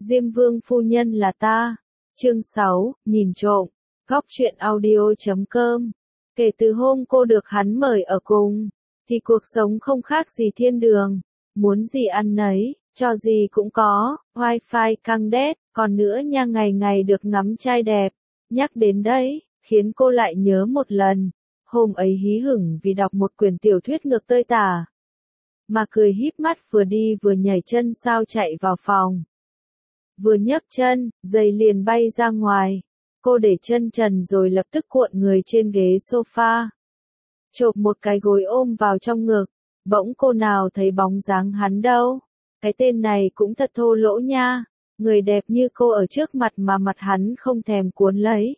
Diêm Vương phu nhân là ta. Chương 6, nhìn trộm. Góc truyện audio.com. Kể từ hôm cô được hắn mời ở cùng, thì cuộc sống không khác gì thiên đường. Muốn gì ăn nấy, cho gì cũng có, wifi căng đét, còn nữa nha, ngày ngày được ngắm trai đẹp. Nhắc đến đấy, khiến cô lại nhớ một lần. Hôm ấy hí hửng vì đọc một quyển tiểu thuyết ngược tơi tả, mà cười híp mắt vừa đi vừa nhảy chân sao chạy vào phòng. Vừa nhấc chân, giày liền bay ra ngoài. Cô để chân trần rồi lập tức cuộn người trên ghế sofa, chộp một cái gối ôm vào trong ngực. Bỗng cô nào thấy bóng dáng hắn đâu. Cái tên này cũng thật thô lỗ nha. Người đẹp như cô ở trước mặt mà mặt hắn không thèm cuốn lấy.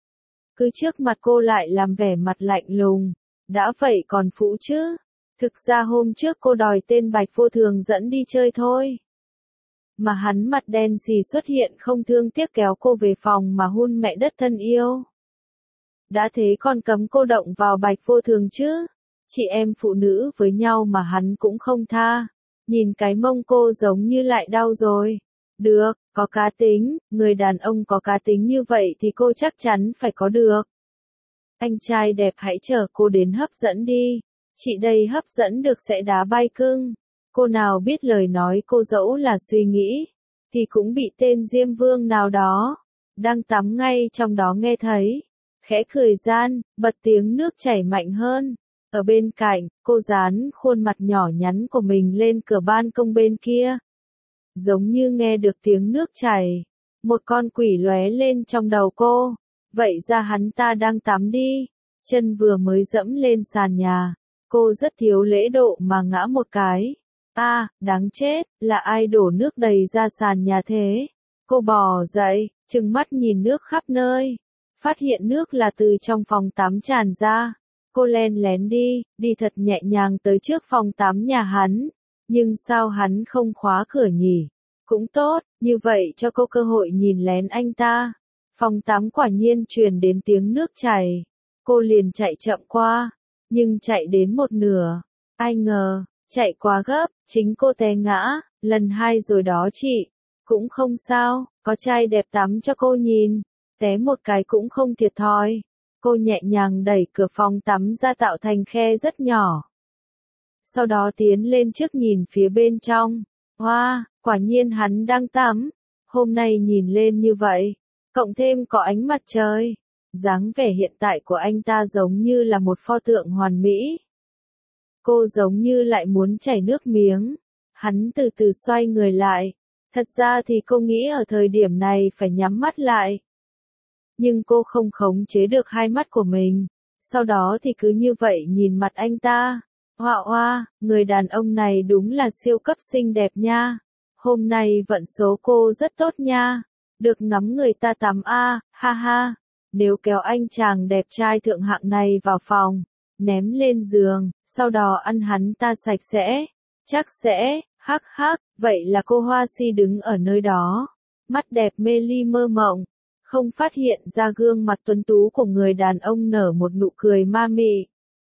Cứ trước mặt cô lại làm vẻ mặt lạnh lùng. Đã vậy còn phũ chứ. Thực ra hôm trước cô đòi tên Bạch Vô Thường dẫn đi chơi thôi. Mà hắn mặt đen xì xuất hiện không thương tiếc kéo cô về phòng mà hun mẹ đất thân yêu. Đã thế còn cấm cô động vào Bạch Vô Thường chứ. Chị em phụ nữ với nhau mà hắn cũng không tha. Nhìn cái mông cô giống như lại đau rồi. Được, có cá tính, người đàn ông có cá tính như vậy thì cô chắc chắn phải có được. Anh trai đẹp hãy chở cô đến hấp dẫn đi. Chị đây hấp dẫn được sẽ đá bay cưng. Cô nào biết lời nói cô dẫu là suy nghĩ, thì cũng bị tên Diêm Vương nào đó, đang tắm ngay trong đó nghe thấy. Khẽ cười gian, bật tiếng nước chảy mạnh hơn. Ở bên cạnh, cô dán khuôn mặt nhỏ nhắn của mình lên cửa ban công bên kia. Giống như nghe được tiếng nước chảy. Một con quỷ lóe lên trong đầu cô. Vậy ra hắn ta đang tắm đi. Chân vừa mới dẫm lên sàn nhà. Cô rất thiếu lễ độ mà ngã một cái. Đáng chết, là ai đổ nước đầy ra sàn nhà thế? Cô bò dậy, trừng mắt nhìn nước khắp nơi. Phát hiện nước là từ trong phòng tắm tràn ra. Cô len lén đi thật nhẹ nhàng tới trước phòng tắm nhà hắn. Nhưng sao hắn không khóa cửa nhỉ? Cũng tốt, như vậy cho cô cơ hội nhìn lén anh ta. Phòng tắm quả nhiên truyền đến tiếng nước chảy. Cô liền chạy chậm qua, nhưng chạy đến một nửa. Ai ngờ, chạy quá gấp, chính cô té ngã, lần 2 rồi đó chị. Cũng không sao, có trai đẹp tắm cho cô nhìn. Té một cái cũng không thiệt thòi. Cô nhẹ nhàng đẩy cửa phòng tắm ra tạo thành khe rất nhỏ. Sau đó tiến lên trước nhìn phía bên trong. Wow, quả nhiên hắn đang tắm. Hôm nay nhìn lên như vậy, cộng thêm có ánh mặt trời. Dáng vẻ hiện tại của anh ta giống như là một pho tượng hoàn mỹ. Cô giống như lại muốn chảy nước miếng. Hắn từ từ xoay người lại. Thật ra thì cô nghĩ ở thời điểm này phải nhắm mắt lại. Nhưng cô không khống chế được hai mắt của mình. Sau đó thì cứ như vậy nhìn mặt anh ta. Hoa, người đàn ông này đúng là siêu cấp xinh đẹp nha. Hôm nay vận số cô rất tốt nha. Được ngắm người ta tắm ha ha. Nếu kéo anh chàng đẹp trai thượng hạng này vào phòng, ném lên giường, sau đó ăn hắn ta sạch sẽ, chắc sẽ, hắc hắc, vậy là cô Hoa Si đứng ở nơi đó, mắt đẹp mê ly mơ mộng, không phát hiện ra gương mặt tuấn tú của người đàn ông nở một nụ cười ma mị.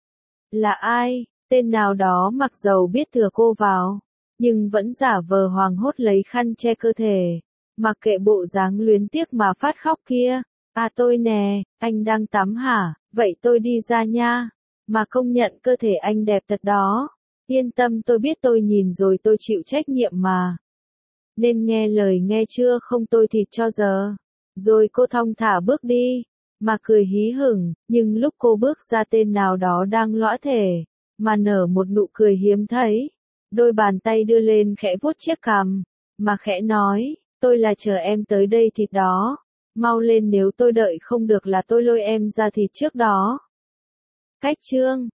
Là ai? Tên nào đó mặc dầu biết thừa cô vào, nhưng vẫn giả vờ hoảng hốt lấy khăn che cơ thể, mặc kệ bộ dáng luyến tiếc mà phát khóc kia. Tôi nè, anh đang tắm hả? Vậy tôi đi ra nha. Mà công nhận cơ thể anh đẹp thật đó. Yên tâm, tôi biết, tôi nhìn rồi, tôi chịu trách nhiệm mà. Nên nghe lời nghe chưa, không tôi thịt cho giờ. Rồi cô thong thả bước đi, mà cười hí hửng, nhưng lúc cô bước ra tên nào đó đang lõa thể, mà nở một nụ cười hiếm thấy. Đôi bàn tay đưa lên khẽ vuốt chiếc cằm, mà khẽ nói, tôi là chờ em tới đây thịt đó. Mau lên, nếu tôi đợi không được là tôi lôi em ra thịt trước đó. Cách chương